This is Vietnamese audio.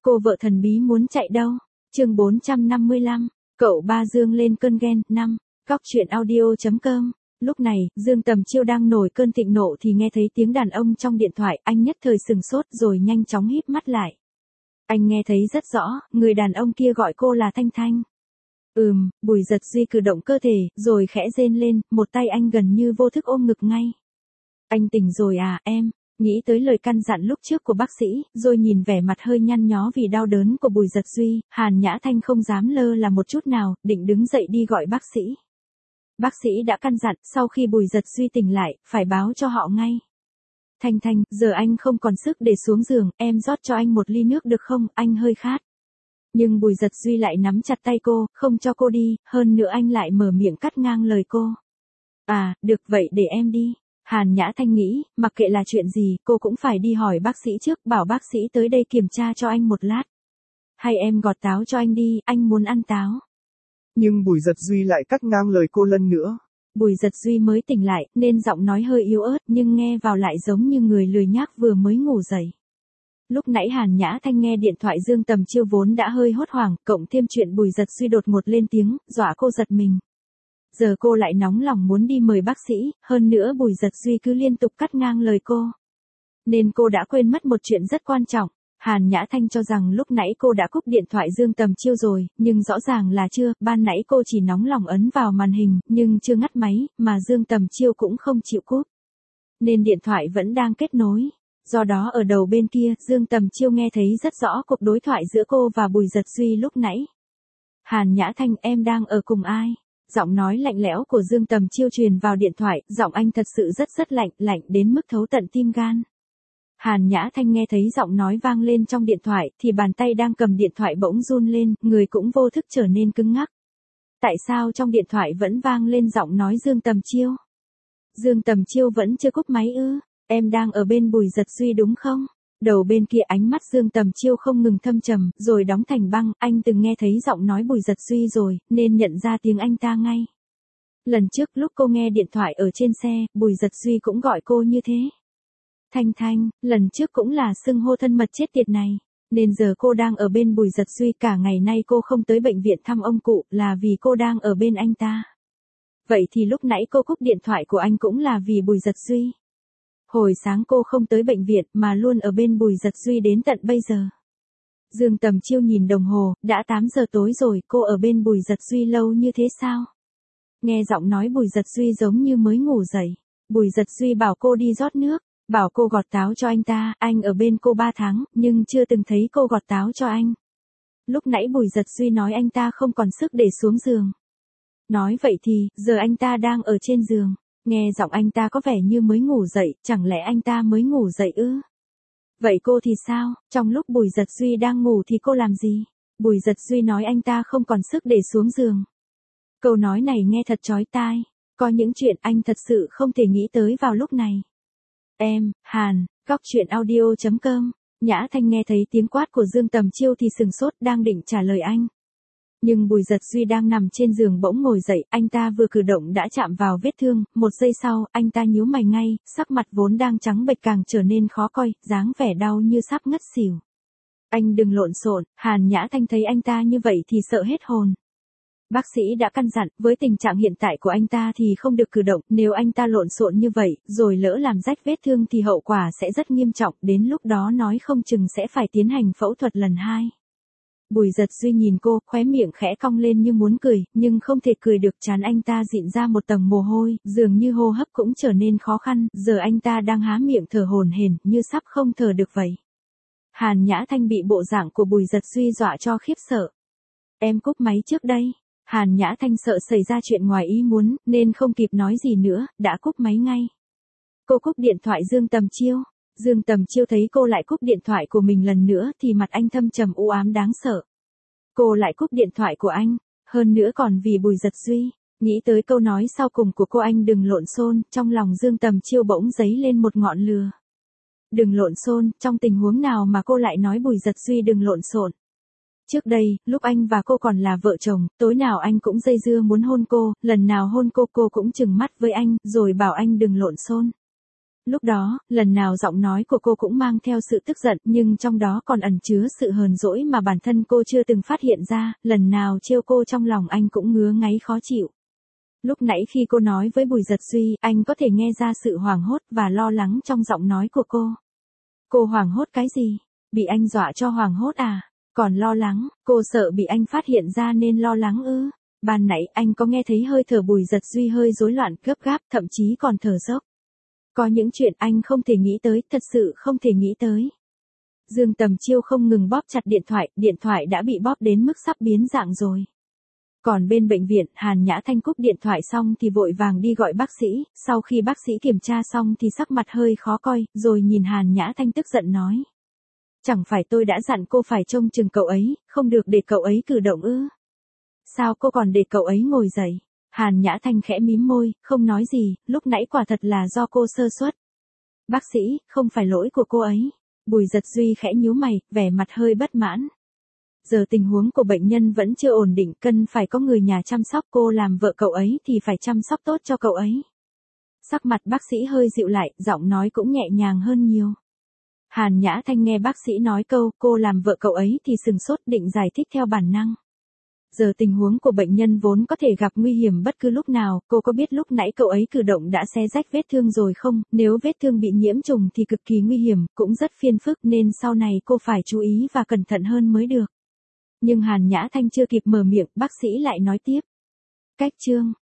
Cô vợ thần bí muốn chạy đâu? Chương 455, cậu ba Dương lên cơn ghen, 5, Cóc truyện audio.com. Lúc này, Dương Tầm Chiêu đang nổi cơn thịnh nộ thì nghe thấy tiếng đàn ông trong điện thoại, anh nhất thời sừng sốt rồi nhanh chóng híp mắt lại. Anh nghe thấy rất rõ, người đàn ông kia gọi cô là Thanh Thanh. Bùi Giật Duy cử động cơ thể, rồi khẽ rên lên, một tay anh gần như vô thức ôm ngực ngay. Anh tỉnh rồi à, em? Nghĩ tới lời căn dặn lúc trước của bác sĩ, rồi nhìn vẻ mặt hơi nhăn nhó vì đau đớn của Bùi Giật Duy, Hàn Nhã Thanh không dám lơ là một chút nào, định đứng dậy đi gọi bác sĩ. Bác sĩ đã căn dặn, sau khi Bùi Giật Duy tỉnh lại, phải báo cho họ ngay. Thanh Thanh, giờ anh không còn sức để xuống giường, em rót cho anh một ly nước được không, anh hơi khát. Nhưng Bùi Giật Duy lại nắm chặt tay cô, không cho cô đi, hơn nữa anh lại mở miệng cắt ngang lời cô. À, được vậy để em đi. Hàn Nhã Thanh nghĩ, mặc kệ là chuyện gì, cô cũng phải đi hỏi bác sĩ trước, bảo bác sĩ tới đây kiểm tra cho anh một lát. Hay em gọt táo cho anh đi, anh muốn ăn táo. Nhưng Bùi Giật Duy lại cắt ngang lời cô lần nữa. Bùi Giật Duy mới tỉnh lại, nên giọng nói hơi yếu ớt, nhưng nghe vào lại giống như người lười nhác vừa mới ngủ dậy. Lúc nãy Hàn Nhã Thanh nghe điện thoại Dương Tầm Chiêu vốn đã hơi hốt hoảng, cộng thêm chuyện Bùi Giật Duy đột ngột lên tiếng, dọa cô giật mình. Giờ cô lại nóng lòng muốn đi mời bác sĩ, hơn nữa Bùi Giật Duy cứ liên tục cắt ngang lời cô. Nên cô đã quên mất một chuyện rất quan trọng. Hàn Nhã Thanh cho rằng lúc nãy cô đã cúp điện thoại Dương Tầm Chiêu rồi, nhưng rõ ràng là chưa, ban nãy cô chỉ nóng lòng ấn vào màn hình, nhưng chưa ngắt máy, mà Dương Tầm Chiêu cũng không chịu cúp. Nên điện thoại vẫn đang kết nối. Do đó ở đầu bên kia, Dương Tầm Chiêu nghe thấy rất rõ cuộc đối thoại giữa cô và Bùi Giật Duy lúc nãy. Hàn Nhã Thanh, em đang ở cùng ai? Giọng nói lạnh lẽo của Dương Tầm Chiêu truyền vào điện thoại, giọng anh thật sự rất lạnh, lạnh đến mức thấu tận tim gan. Hàn Nhã Thanh nghe thấy giọng nói vang lên trong điện thoại, thì bàn tay đang cầm điện thoại bỗng run lên, người cũng vô thức trở nên cứng ngắc. Tại sao trong điện thoại vẫn vang lên giọng nói Dương Tầm Chiêu? Dương Tầm Chiêu vẫn chưa cúp máy ư? Em đang ở bên Bùi Giật Duy đúng không? Đầu bên kia ánh mắt Dương Tầm Chiêu không ngừng thâm trầm, rồi đóng thành băng, anh từng nghe thấy giọng nói Bùi Giật Duy rồi, nên nhận ra tiếng anh ta ngay. Lần trước lúc cô nghe điện thoại ở trên xe, Bùi Giật Duy cũng gọi cô như thế. Thanh Thanh, lần trước cũng là xưng hô thân mật chết tiệt này. Nên giờ cô đang ở bên Bùi Giật Duy, cả ngày nay cô không tới bệnh viện thăm ông cụ, là vì cô đang ở bên anh ta. Vậy thì lúc nãy cô cúp điện thoại của anh cũng là vì Bùi Giật Duy. Hồi sáng cô không tới bệnh viện mà luôn ở bên Bùi Giật Duy đến tận bây giờ. Dương Tầm Chiêu nhìn đồng hồ, đã 8 giờ tối rồi, cô ở bên Bùi Giật Duy lâu như thế sao? Nghe giọng nói Bùi Giật Duy giống như mới ngủ dậy. Bùi Giật Duy bảo cô đi rót nước, bảo cô gọt táo cho anh ta, anh ở bên cô 3 tháng, nhưng chưa từng thấy cô gọt táo cho anh. Lúc nãy Bùi Giật Duy nói anh ta không còn sức để xuống giường. Nói vậy thì, giờ anh ta đang ở trên giường. Nghe giọng anh ta có vẻ như mới ngủ dậy, chẳng lẽ anh ta mới ngủ dậy ư? Vậy cô thì sao? Trong lúc Bùi Giật Duy đang ngủ thì cô làm gì? Bùi Giật Duy nói anh ta không còn sức để xuống giường. Câu nói này nghe thật chói tai. Có những chuyện anh thật sự không thể nghĩ tới vào lúc này. Em, Hàn, Cóc truyện audio.com. Nhã Thanh nghe thấy tiếng quát của Dương Tầm Chiêu thì sừng sốt, đang định trả lời anh. Nhưng Bùi Giật Duy đang nằm trên giường bỗng ngồi dậy, anh ta vừa cử động đã chạm vào vết thương, một giây sau, anh ta nhíu mày ngay, sắc mặt vốn đang trắng bệch càng trở nên khó coi, dáng vẻ đau như sắp ngất xỉu. Anh đừng lộn xộn. Hàn Nhã Thanh thấy anh ta như vậy thì sợ hết hồn. Bác sĩ đã căn dặn, với tình trạng hiện tại của anh ta thì không được cử động, nếu anh ta lộn xộn như vậy, rồi lỡ làm rách vết thương thì hậu quả sẽ rất nghiêm trọng, đến lúc đó nói không chừng sẽ phải tiến hành phẫu thuật lần 2. Bùi Giật Duy nhìn cô, khóe miệng khẽ cong lên như muốn cười, nhưng không thể cười được, trán anh ta dịn ra một tầng mồ hôi, dường như hô hấp cũng trở nên khó khăn, giờ anh ta đang há miệng thở hổn hển, như sắp không thở được vậy. Hàn Nhã Thanh bị bộ dạng của Bùi Giật Duy dọa cho khiếp sợ. Em cúp máy trước đây. Hàn Nhã Thanh sợ xảy ra chuyện ngoài ý muốn, nên không kịp nói gì nữa, đã cúp máy ngay. Cô cúp điện thoại Dương Tầm Chiêu. Dương Tầm Chiêu thấy cô lại cúp điện thoại của mình lần nữa thì mặt anh thâm trầm u ám đáng sợ. Cô lại cúp điện thoại của anh, hơn nữa còn vì Bùi Giật Duy. Nghĩ tới câu nói sau cùng của cô anh đừng lộn xộn, trong lòng Dương Tầm Chiêu bỗng dấy lên một ngọn lửa. Đừng lộn xộn, trong tình huống nào mà cô lại nói Bùi Giật Duy đừng lộn xộn? Trước đây, lúc anh và cô còn là vợ chồng, tối nào anh cũng dây dưa muốn hôn cô, lần nào hôn cô cũng trừng mắt với anh, rồi bảo anh đừng lộn xộn. Lúc đó, lần nào giọng nói của cô cũng mang theo sự tức giận, nhưng trong đó còn ẩn chứa sự hờn dỗi mà bản thân cô chưa từng phát hiện ra, lần nào trêu cô trong lòng anh cũng ngứa ngáy khó chịu. Lúc nãy khi cô nói với Bùi Giật Duy, anh có thể nghe ra sự hoảng hốt và lo lắng trong giọng nói của cô. Cô hoảng hốt cái gì? Bị anh dọa cho hoảng hốt à? Còn lo lắng, cô sợ bị anh phát hiện ra nên lo lắng ư? Ban nãy anh có nghe thấy hơi thở Bùi Giật Duy hơi rối loạn, gấp gáp, thậm chí còn thở dốc. Có những chuyện anh không thể nghĩ tới, thật sự không thể nghĩ tới. Dương Tầm Chiêu không ngừng bóp chặt điện thoại đã bị bóp đến mức sắp biến dạng rồi. Còn bên bệnh viện, Hàn Nhã Thanh cúp điện thoại xong thì vội vàng đi gọi bác sĩ, sau khi bác sĩ kiểm tra xong thì sắc mặt hơi khó coi, rồi nhìn Hàn Nhã Thanh tức giận nói. Chẳng phải tôi đã dặn cô phải trông chừng cậu ấy, không được để cậu ấy cử động ư? Sao cô còn để cậu ấy ngồi dậy? Hàn Nhã Thanh khẽ mím môi, không nói gì, lúc nãy quả thật là do cô sơ suất. Bác sĩ, không phải lỗi của cô ấy. Bùi Giật Duy khẽ nhíu mày, vẻ mặt hơi bất mãn. Giờ tình huống của bệnh nhân vẫn chưa ổn định, cần phải có người nhà chăm sóc, cô làm vợ cậu ấy thì phải chăm sóc tốt cho cậu ấy. Sắc mặt bác sĩ hơi dịu lại, giọng nói cũng nhẹ nhàng hơn nhiều. Hàn Nhã Thanh nghe bác sĩ nói câu, cô làm vợ cậu ấy thì sừng sốt, định giải thích theo bản năng. Giờ tình huống của bệnh nhân vốn có thể gặp nguy hiểm bất cứ lúc nào, cô có biết lúc nãy cậu ấy cử động đã xé rách vết thương rồi không? Nếu vết thương bị nhiễm trùng thì cực kỳ nguy hiểm, cũng rất phiền phức nên sau này cô phải chú ý và cẩn thận hơn mới được. Nhưng Hàn Nhã Thanh chưa kịp mở miệng, bác sĩ lại nói tiếp. Cách chương